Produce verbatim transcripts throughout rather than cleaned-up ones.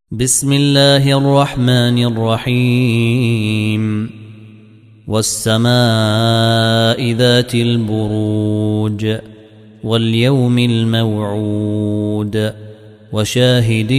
بسم الله الرحمن الرحيم والسماء ذات البروج واليوم الموعود وشاهد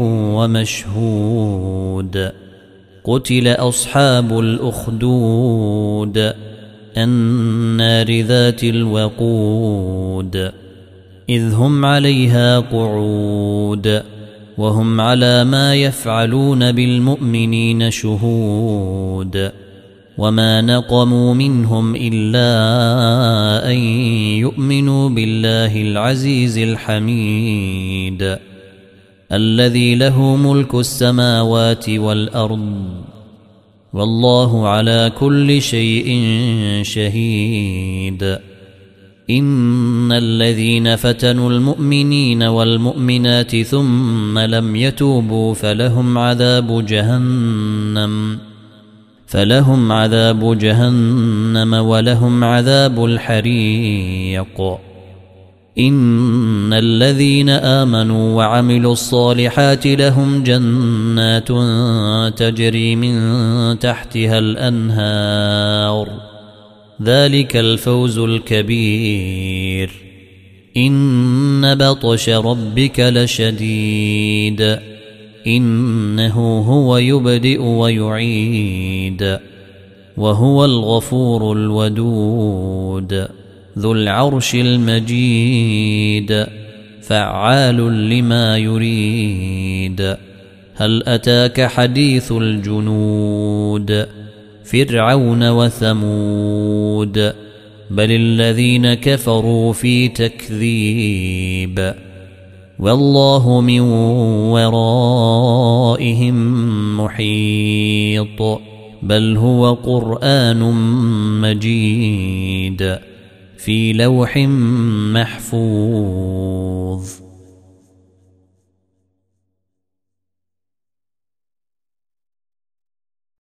ومشهود قتل أصحاب الأخدود النار ذات الوقود إذ هم عليها قعود وهم على ما يفعلون بالمؤمنين شهود وما نقموا منهم إلا أن يؤمنوا بالله العزيز الحميد الذي له ملك السماوات والأرض والله على كل شيء شهيد إن الذين فتنوا المؤمنين والمؤمنات ثم لم يتوبوا فلهم عذاب جهنم فلهم عذاب جهنم ولهم عذاب الحريق إن الذين آمنوا وعملوا الصالحات لهم جنات تجري من تحتها الأنهار ذلك الفوز الكبير إن بطش ربك لشديد إنه هو يبدئ ويعيد وهو الغفور الودود ذو العرش المجيد فعال لما يريد هل أتاك حديث الجنود فرعون وثمود بل الذين كفروا في تكذيب والله من ورائهم محيط بل هو قرآن مجيد في لوح محفوظ.